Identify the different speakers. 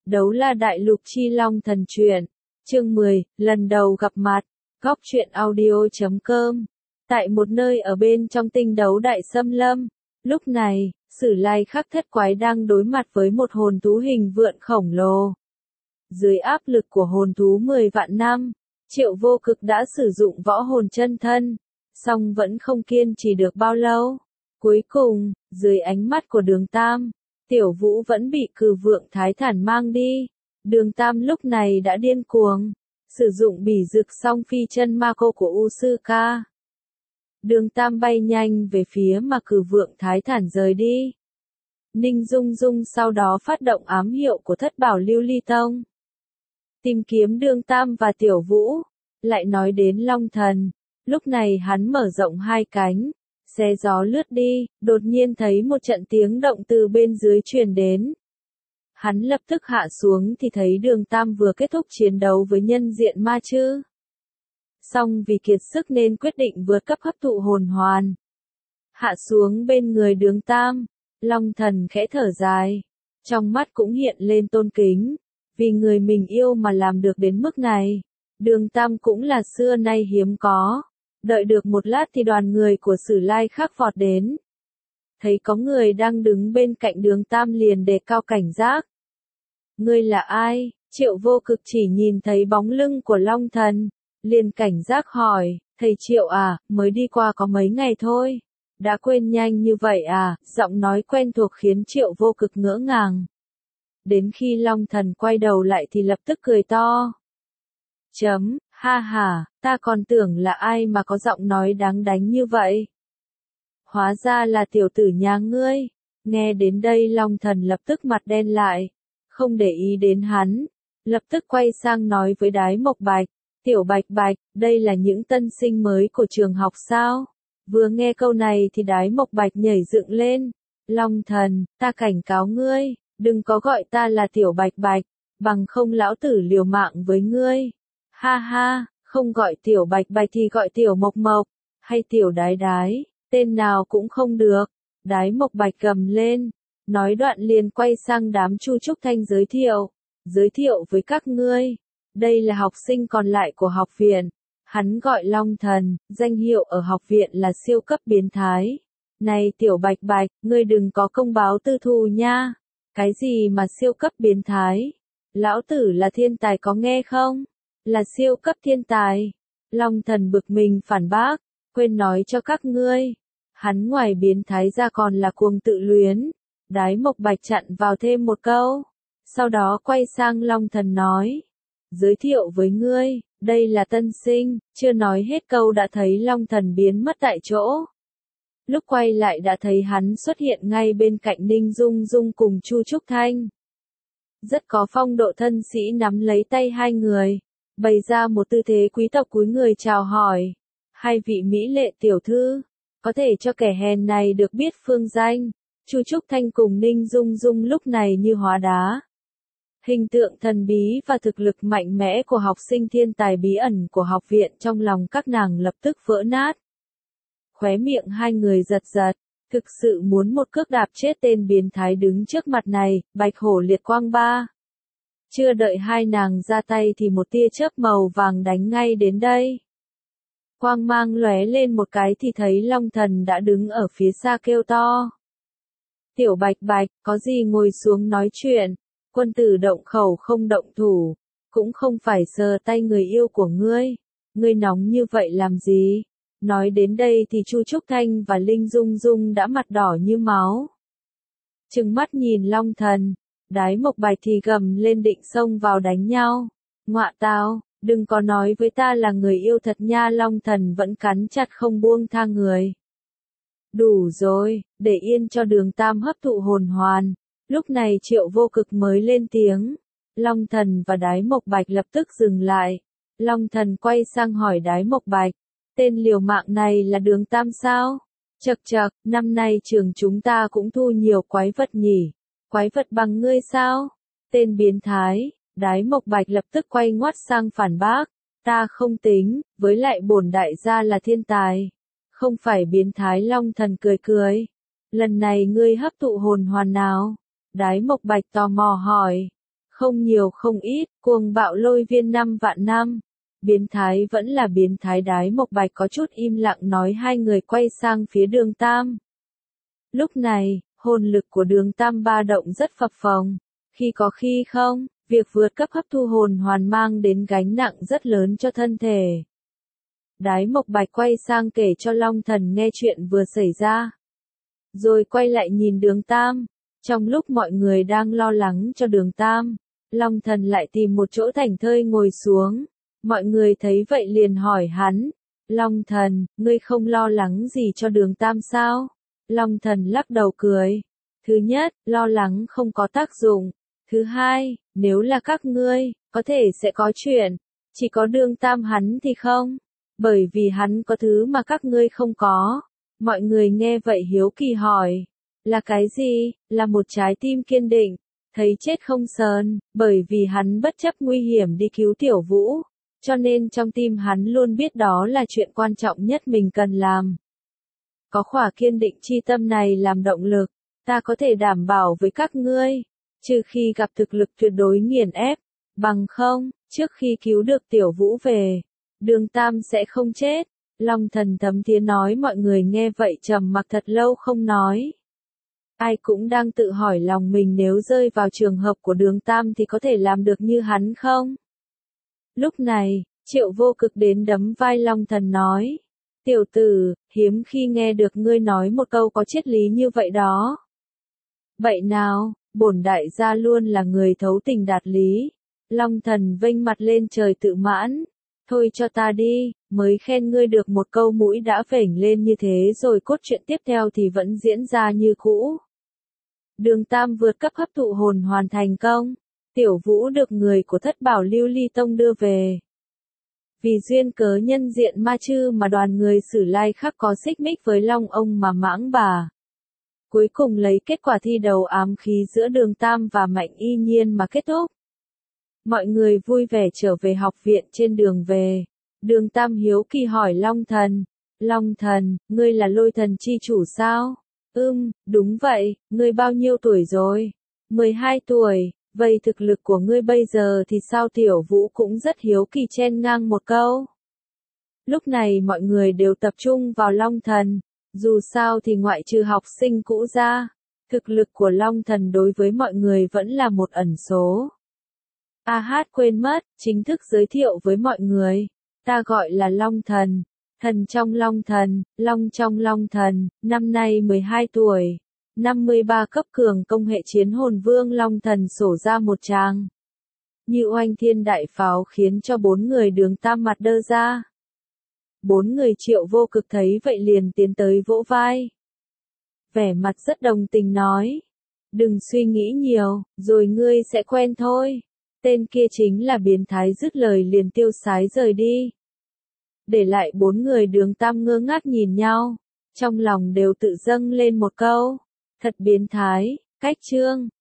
Speaker 1: Đấu La Đại Lục Chi Long Thần Truyện, chương 10, lần đầu gặp mặt, góc truyện audio.com. Tại một nơi ở bên trong tinh đấu đại xâm lâm, lúc này, Sử Lai Khắc Thất Quái đang đối mặt với một hồn thú hình vượn khổng lồ. Dưới áp lực của hồn thú 10 vạn năm, Triệu Vô Cực đã sử dụng võ hồn chân thân, song vẫn không kiên trì được bao lâu. Cuối cùng, dưới ánh mắt của Đường Tam, Tiểu Vũ vẫn bị Cừ Vượng Thái Thản mang đi. Đường Tam lúc này đã điên cuồng, sử dụng bỉ dực song phi chân ma cô của Usuka. Đường Tam bay nhanh về phía mà Cừ Vượng Thái Thản rời đi. Ninh Dung Dung sau đó phát động ám hiệu của Thất Bảo Lưu Ly Tông, tìm kiếm Đường Tam và Tiểu Vũ. Lại nói đến Long Thần, lúc này hắn mở rộng hai cánh, xe gió lướt đi, đột nhiên thấy một trận tiếng động từ bên dưới truyền đến. Hắn lập tức hạ xuống thì thấy Đường Tam vừa kết thúc chiến đấu với nhân diện ma chư. Song vì kiệt sức nên quyết định vượt cấp hấp thụ hồn hoàn. Hạ xuống bên người Đường Tam, Long Thần khẽ thở dài, trong mắt cũng hiện lên tôn kính, vì người mình yêu mà làm được đến mức này. Đường Tam cũng là xưa nay hiếm có. Đợi được một lát thì đoàn người của Sử Lai Khắc vọt đến. Thấy có người đang đứng bên cạnh Đường Tam liền đề cao cảnh giác. Ngươi là ai? Triệu Vô Cực chỉ nhìn thấy bóng lưng của Long Thần, liền cảnh giác hỏi, thầy Triệu à, mới đi qua có mấy ngày thôi. Đã quên nhanh như vậy à? Giọng nói quen thuộc khiến Triệu Vô Cực ngỡ ngàng. Đến khi Long Thần quay đầu lại thì lập tức cười to. Ha ha, ta còn tưởng là ai mà có giọng nói đáng đánh như vậy. Hóa ra là tiểu tử nhà ngươi. Nghe đến đây Long Thần lập tức mặt đen lại, không để ý đến hắn, lập tức quay sang nói với Đái Mộc Bạch, Tiểu Bạch Bạch, đây là những tân sinh mới của trường học sao? Vừa nghe câu này thì Đái Mộc Bạch nhảy dựng lên. Long Thần, ta cảnh cáo ngươi, đừng có gọi ta là Tiểu Bạch Bạch, bằng không lão tử liều mạng với ngươi. Ha ha, không gọi Tiểu Bạch Bạch thì gọi Tiểu Mộc Mộc, hay Tiểu Đái Đái, tên nào cũng không được. Đái Mộc Bạch gầm lên, nói đoạn liền quay sang đám Chu Trúc Thanh giới thiệu với các ngươi. Đây là học sinh còn lại của học viện, hắn gọi Long Thần, danh hiệu ở học viện là siêu cấp biến thái. Này Tiểu Bạch Bạch, ngươi đừng có công báo tư thù nha. Cái gì mà siêu cấp biến thái? Lão tử là thiên tài có nghe không? Là siêu cấp thiên tài. Long Thần bực mình phản bác, quên nói cho các ngươi. Hắn ngoài biến thái ra còn là cuồng tự luyến. Đái Mộc Bạch chặn vào thêm một câu. Sau đó quay sang Long Thần nói. Giới thiệu với ngươi, đây là tân sinh. Chưa nói hết câu đã thấy Long Thần biến mất tại chỗ. Lúc quay lại đã thấy hắn xuất hiện ngay bên cạnh Ninh Dung Dung cùng Chu Trúc Thanh. Rất có phong độ thân sĩ nắm lấy tay hai người, bày ra một tư thế quý tộc cúi người chào hỏi. Hai vị mỹ lệ tiểu thư, có thể cho kẻ hèn này được biết phương danh. Chu Trúc Thanh cùng Ninh Dung Dung lúc này như hóa đá. Hình tượng thần bí và thực lực mạnh mẽ của học sinh thiên tài bí ẩn của học viện trong lòng các nàng lập tức vỡ nát. Khóe miệng hai người giật giật, thực sự muốn một cước đạp chết tên biến thái đứng trước mặt này. Bạch hổ liệt quang ba. Chưa đợi hai nàng ra tay thì một tia chớp màu vàng đánh ngay đến đây. Quang mang lóe lên một cái thì thấy Long Thần đã đứng ở phía xa kêu to. Tiểu Bạch Bạch, có gì ngồi xuống nói chuyện, quân tử động khẩu không động thủ, cũng không phải sờ tay người yêu của ngươi. Ngươi nóng như vậy làm gì? Nói đến đây thì Chu Trúc Thanh và Linh Dung Dung đã mặt đỏ như máu. Trừng mắt nhìn Long Thần, Đái Mộc Bạch thì gầm lên định xông vào đánh nhau. Ngọa tao, đừng có nói với ta là người yêu thật nha. Long Thần vẫn cắn chặt không buông tha người. Đủ rồi, để yên cho Đường Tam hấp thụ hồn hoàn. Lúc này Triệu Vô Cực mới lên tiếng. Long Thần và Đái Mộc Bạch lập tức dừng lại. Long Thần quay sang hỏi Đái Mộc Bạch, tên liều mạng này là Đường Tam sao? Chậc chậc, năm nay trường chúng ta cũng thu nhiều quái vật nhỉ. Quái vật bằng ngươi sao? Tên biến thái. Đái Mộc Bạch lập tức quay ngoắt sang phản bác. Ta không tính, với lại bổn đại gia là thiên tài. Không phải biến thái. Long Thần cười cười. Lần này ngươi hấp thụ hồn hoàn nào? Đái Mộc Bạch tò mò hỏi. Không nhiều không ít, cuồng bạo lôi viên 5 vạn năm. Biến thái vẫn là biến thái. Đái Mộc Bạch có chút im lặng nói. Hai người quay sang phía Đường Tam. Lúc này, hồn lực của Đường Tam ba động rất phập phồng. Khi có khi không, việc vượt cấp hấp thu hồn hoàn mang đến gánh nặng rất lớn cho thân thể. Đái Mộc Bạch quay sang kể cho Long Thần nghe chuyện vừa xảy ra. Rồi quay lại nhìn Đường Tam. Trong lúc mọi người đang lo lắng cho Đường Tam, Long Thần lại tìm một chỗ thảnh thơi ngồi xuống. Mọi người thấy vậy liền hỏi hắn. Long Thần, ngươi không lo lắng gì cho Đường Tam sao? Long Thần lắc đầu cười. Thứ nhất, lo lắng không có tác dụng. Thứ hai, nếu là các ngươi, có thể sẽ có chuyện. Chỉ có Đường Tam hắn thì không. Bởi vì hắn có thứ mà các ngươi không có. Mọi người nghe vậy hiếu kỳ hỏi. Là cái gì? Là một trái tim kiên định. Thấy chết không sờn, bởi vì hắn bất chấp nguy hiểm đi cứu Tiểu Vũ. Cho nên trong tim hắn luôn biết đó là chuyện quan trọng nhất mình cần làm. Có khỏa kiên định chi tâm này làm động lực, ta có thể đảm bảo với các ngươi, trừ khi gặp thực lực tuyệt đối nghiền ép, bằng không, trước khi cứu được Tiểu Vũ về, Đường Tam sẽ không chết. Long Thần thấm thía nói. Mọi người nghe vậy trầm mặc thật lâu không nói. Ai cũng đang tự hỏi lòng mình nếu rơi vào trường hợp của Đường Tam thì có thể làm được như hắn không? Lúc này, Triệu Vô Cực đến đấm vai Long Thần nói. Tiểu tử, hiếm khi nghe được ngươi nói một câu có triết lý như vậy đó. Vậy nào, bổn đại gia luôn là người thấu tình đạt lý. Long Thần vênh mặt lên trời tự mãn. Thôi cho ta đi, mới khen ngươi được một câu mũi đã phểnh lên như thế rồi cốt truyện tiếp theo thì vẫn diễn ra như cũ. Đường Tam vượt cấp hấp thụ hồn hoàn thành công. Tiểu Vũ được người của Thất Bảo Lưu Ly Tông đưa về. Vì duyên cớ nhân diện ma chư mà đoàn người Sử Lai Khắc có xích mích với Long Ông mà mãng bà. Cuối cùng lấy kết quả thi đấu ám khí giữa Đường Tam và Mạnh Y Nhiên mà kết thúc. Mọi người vui vẻ trở về học viện. Trên đường về, Đường Tam hiếu kỳ hỏi Long Thần. Long Thần, ngươi là Lôi Thần chi chủ sao? Đúng vậy. Ngươi bao nhiêu tuổi rồi? 12 tuổi. Vậy thực lực của ngươi bây giờ thì sao? Tiểu Vũ cũng rất hiếu kỳ chen ngang một câu. Lúc này mọi người đều tập trung vào Long Thần. Dù sao thì ngoại trừ học sinh cũ ra, thực lực của Long Thần đối với mọi người vẫn là một ẩn số. Quên mất, chính thức giới thiệu với mọi người. Ta gọi là Long Thần. Thần trong Long Thần, Long trong Long Thần, năm nay 12 tuổi. 53 cấp cường công hệ chiến hồn vương. Long Thần sổ ra một tràng như oanh thiên đại pháo khiến cho 4 người Đường Tam mặt đơ ra. 4 người Triệu Vô Cực thấy vậy liền tiến tới vỗ vai. Vẻ mặt rất đồng tình nói. Đừng suy nghĩ nhiều, rồi ngươi sẽ quen thôi. Tên kia chính là biến thái. Dứt lời liền tiêu sái rời đi. Để lại 4 người Đường Tam ngơ ngác nhìn nhau. Trong lòng đều tự dâng lên một câu. Thật biến thái. Cách chương